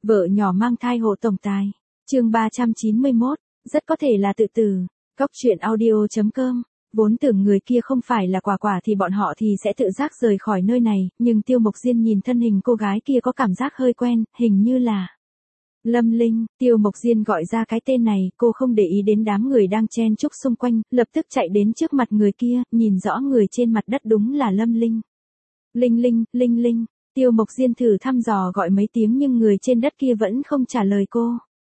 Vợ nhỏ mang thai hộ tổng tài. Chương 391, rất có thể là tự tử. Góc truyện audio.com. Vốn tưởng người kia không phải là Quả Quả thì bọn họ thì sẽ tự giác rời khỏi nơi này, nhưng Tiêu Mộc Diên nhìn thân hình cô gái kia có cảm giác hơi quen, hình như là Lâm Linh. Tiêu Mộc Diên gọi ra cái tên này, cô không để ý đến đám người đang chen chúc xung quanh, lập tức chạy đến trước mặt người kia, nhìn rõ người trên mặt đất đúng là Lâm Linh. Linh Linh, Linh Linh. Tiêu Mộc Diên thử thăm dò gọi mấy tiếng nhưng người trên đất kia vẫn không trả lời cô.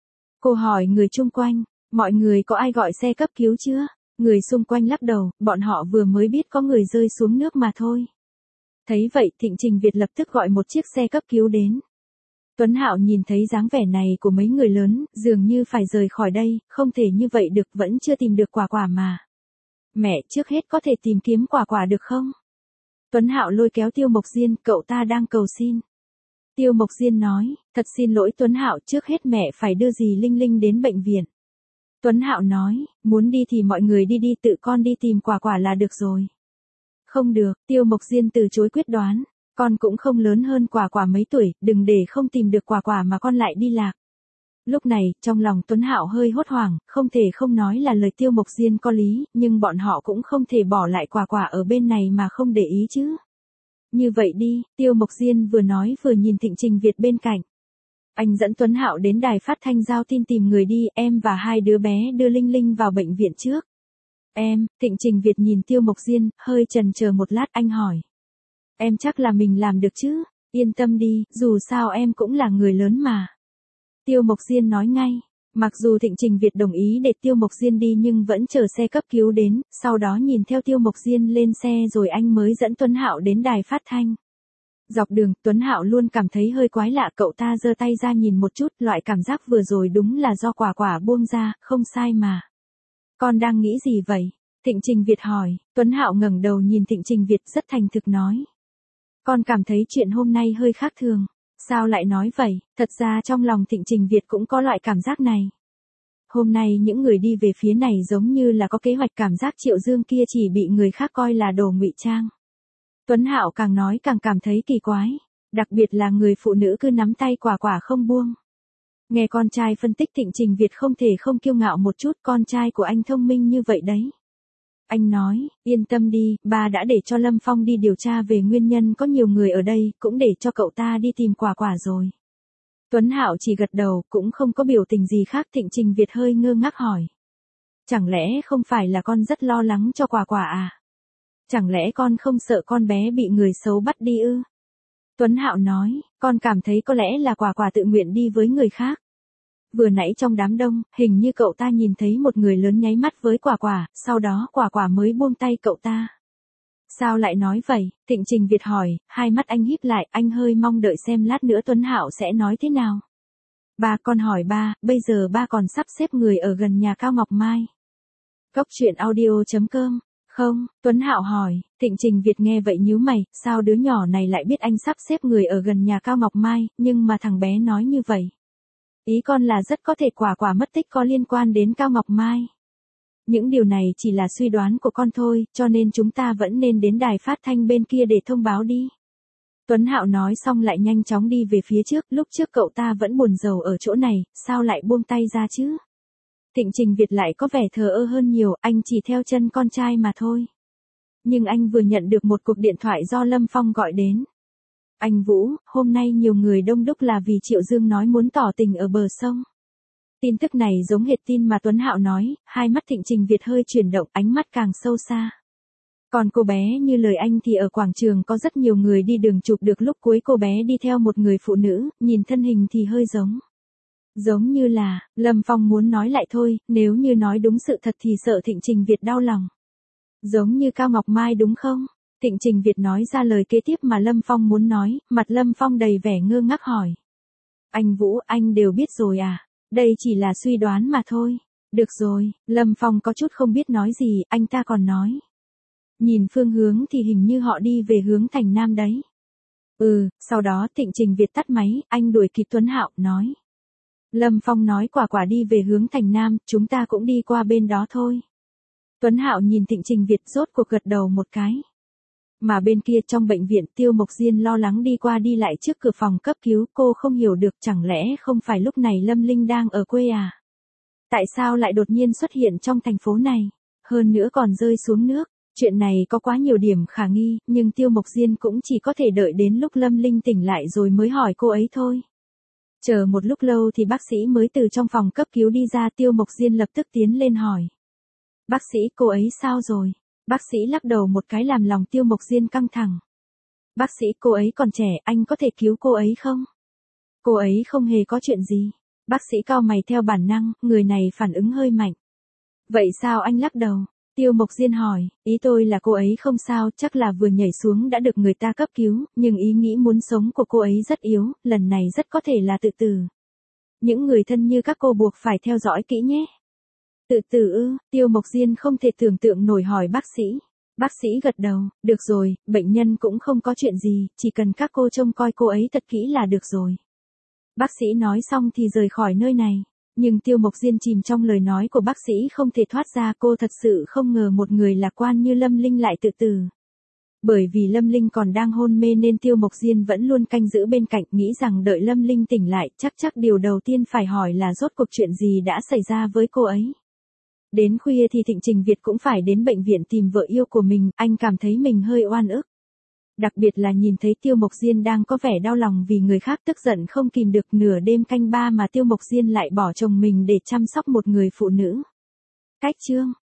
Cô hỏi người chung quanh, mọi người có ai gọi xe cấp cứu chưa? Người xung quanh lắc đầu, bọn họ vừa mới biết có người rơi xuống nước mà thôi. Thấy vậy, Thịnh Trình Việt lập tức gọi một chiếc xe cấp cứu đến. Tuấn Hạo nhìn thấy dáng vẻ này của mấy người lớn, dường như phải rời khỏi đây, không thể như vậy được, vẫn chưa tìm được Quả Quả mà. Mẹ, trước hết có thể tìm kiếm Quả Quả được không? Tuấn Hạo lôi kéo Tiêu Mộc Diên, cậu ta đang cầu xin. Tiêu Mộc Diên nói, thật xin lỗi Tuấn Hạo, trước hết mẹ phải đưa dì Linh Linh đến bệnh viện. Tuấn Hạo nói, muốn đi thì mọi người đi đi, tự con đi tìm Quả Quả là được rồi. Không được, Tiêu Mộc Diên từ chối quyết đoán, con cũng không lớn hơn Quả Quả mấy tuổi, đừng để không tìm được Quả Quả mà con lại đi lạc. Lúc này, trong lòng Tuấn Hạo hơi hốt hoảng, không thể không nói là lời Tiêu Mộc Diên có lý, nhưng bọn họ cũng không thể bỏ lại Quả Quả ở bên này mà không để ý chứ. Như vậy đi, Tiêu Mộc Diên vừa nói vừa nhìn Thịnh Trình Việt bên cạnh. Anh dẫn Tuấn Hạo đến đài phát thanh giao tin tìm người đi, em và hai đứa bé đưa Linh Linh vào bệnh viện trước. Em, Thịnh Trình Việt nhìn Tiêu Mộc Diên, hơi chần chờ một lát, anh hỏi. Em chắc là mình làm được chứ, yên tâm đi, dù sao em cũng là người lớn mà. Tiêu Mộc Diên nói ngay, mặc dù Thịnh Trình Việt đồng ý để Tiêu Mộc Diên đi nhưng vẫn chờ xe cấp cứu đến, sau đó nhìn theo Tiêu Mộc Diên lên xe rồi anh mới dẫn Tuấn Hạo đến đài phát thanh. Dọc đường, Tuấn Hạo luôn cảm thấy hơi quái lạ, cậu ta giơ tay ra nhìn một chút, loại cảm giác vừa rồi đúng là do Quả Quả buông ra, không sai mà. Con đang nghĩ gì vậy? Thịnh Trình Việt hỏi, Tuấn Hạo ngẩng đầu nhìn Thịnh Trình Việt rất thành thực nói. Con cảm thấy chuyện hôm nay hơi khác thường. Sao lại nói vậy? Thật ra trong lòng Thịnh Trình Việt cũng có loại cảm giác này. Hôm nay những người đi về phía này giống như là có kế hoạch, cảm giác Triệu Dương kia chỉ bị người khác coi là đồ ngụy trang. Tuấn Hạo càng nói càng cảm thấy kỳ quái, đặc biệt là người phụ nữ cứ nắm tay Quả Quả không buông. Nghe con trai phân tích, Thịnh Trình Việt không thể không kiêu ngạo một chút, con trai của anh thông minh như vậy đấy. Anh nói, yên tâm đi, ba đã để cho Lâm Phong đi điều tra về nguyên nhân có nhiều người ở đây, cũng để cho cậu ta đi tìm Quả Quả rồi. Tuấn Hạo chỉ gật đầu, cũng không có biểu tình gì khác. Thịnh Trình Việt hơi ngơ ngác hỏi. Chẳng lẽ không phải là con rất lo lắng cho Quả Quả à? Chẳng lẽ con không sợ con bé bị người xấu bắt đi ư? Tuấn Hạo nói, con cảm thấy có lẽ là Quả Quả tự nguyện đi với người khác. Vừa nãy trong đám đông, hình như cậu ta nhìn thấy một người lớn nháy mắt với Quả Quả, sau đó Quả Quả mới buông tay cậu ta. Sao lại nói vậy? Thịnh Trình Việt hỏi, hai mắt anh híp lại, anh hơi mong đợi xem lát nữa Tuấn Hạo sẽ nói thế nào. Ba, con hỏi ba, bây giờ ba còn sắp xếp người ở gần nhà Cao Ngọc Mai. Góc truyện audio.com. Không, Tuấn Hạo hỏi. Thịnh Trình Việt nghe vậy nhíu mày, sao đứa nhỏ này lại biết anh sắp xếp người ở gần nhà Cao Ngọc Mai, nhưng mà thằng bé nói như vậy. Ý con là rất có thể Quả Quả mất tích có liên quan đến Cao Ngọc Mai. Những điều này chỉ là suy đoán của con thôi, cho nên chúng ta vẫn nên đến đài phát thanh bên kia để thông báo đi. Tuấn Hạo nói xong lại nhanh chóng đi về phía trước, lúc trước cậu ta vẫn buồn rầu ở chỗ này, sao lại buông tay ra chứ? Thịnh Trình Việt lại có vẻ thờ ơ hơn nhiều, anh chỉ theo chân con trai mà thôi. Nhưng anh vừa nhận được một cuộc điện thoại do Lâm Phong gọi đến. Anh Vũ, hôm nay nhiều người đông đúc là vì Triệu Dương nói muốn tỏ tình ở bờ sông. Tin tức này giống hệt tin mà Tuấn Hạo nói, hai mắt Thịnh Trình Việt hơi chuyển động, ánh mắt càng sâu xa. Còn cô bé như lời anh thì ở quảng trường có rất nhiều người đi đường chụp được lúc cuối cô bé đi theo một người phụ nữ, nhìn thân hình thì hơi giống. Giống như là, Lâm Phong muốn nói lại thôi, nếu như nói đúng sự thật thì sợ Thịnh Trình Việt đau lòng. Giống như Cao Ngọc Mai đúng không? Thịnh Trình Việt nói ra lời kế tiếp mà Lâm Phong muốn nói, mặt Lâm Phong đầy vẻ ngơ ngác hỏi. Anh Vũ, anh đều biết rồi à? Đây chỉ là suy đoán mà thôi. Được rồi, Lâm Phong có chút không biết nói gì, anh ta còn nói. Nhìn phương hướng thì hình như họ đi về hướng thành Nam đấy. Sau đó Thịnh Trình Việt tắt máy, anh đuổi kịp Tuấn Hạo, nói. Lâm Phong nói Quả Quả đi về hướng thành Nam, chúng ta cũng đi qua bên đó thôi. Tuấn Hạo nhìn Thịnh Trình Việt rốt cuộc gật đầu một cái. Mà bên kia trong bệnh viện Tiêu Mộc Diên lo lắng đi qua đi lại trước cửa phòng cấp cứu, cô không hiểu được chẳng lẽ không phải lúc này Lâm Linh đang ở quê à? Tại sao lại đột nhiên xuất hiện trong thành phố này? Hơn nữa còn rơi xuống nước. Chuyện này có quá nhiều điểm khả nghi, nhưng Tiêu Mộc Diên cũng chỉ có thể đợi đến lúc Lâm Linh tỉnh lại rồi mới hỏi cô ấy thôi. Chờ một lúc lâu thì bác sĩ mới từ trong phòng cấp cứu đi ra, Tiêu Mộc Diên lập tức tiến lên hỏi. Bác sĩ, cô ấy sao rồi? Bác sĩ lắc đầu một cái làm lòng Tiêu Mộc Diên căng thẳng. Bác sĩ, cô ấy còn trẻ, anh có thể cứu cô ấy không? Cô ấy không hề có chuyện gì. Bác sĩ cau mày theo bản năng, người này phản ứng hơi mạnh. Vậy sao anh lắc đầu? Tiêu Mộc Diên hỏi, ý tôi là cô ấy không sao, chắc là vừa nhảy xuống đã được người ta cấp cứu, nhưng ý nghĩ muốn sống của cô ấy rất yếu, lần này rất có thể là tự tử. Những người thân như các cô buộc phải theo dõi kỹ nhé. Tự tử ư? Tiêu Mộc Diên không thể tưởng tượng nổi hỏi bác sĩ. Bác sĩ gật đầu, được rồi, bệnh nhân cũng không có chuyện gì, chỉ cần các cô trông coi cô ấy thật kỹ là được rồi. Bác sĩ nói xong thì rời khỏi nơi này. Nhưng Tiêu Mộc Diên chìm trong lời nói của bác sĩ không thể thoát ra, cô thật sự không ngờ một người lạc quan như Lâm Linh lại tự tử. Bởi vì Lâm Linh còn đang hôn mê nên Tiêu Mộc Diên vẫn luôn canh giữ bên cạnh, nghĩ rằng đợi Lâm Linh tỉnh lại, chắc điều đầu tiên phải hỏi là rốt cuộc chuyện gì đã xảy ra với cô ấy. Đến khuya thì Thịnh Trình Việt cũng phải đến bệnh viện tìm vợ yêu của mình, anh cảm thấy mình hơi oan ức. Đặc biệt là nhìn thấy Tiêu Mộc Diên đang có vẻ đau lòng vì người khác, tức giận không kìm được, nửa đêm canh ba mà Tiêu Mộc Diên lại bỏ chồng mình để chăm sóc một người phụ nữ. Cách chương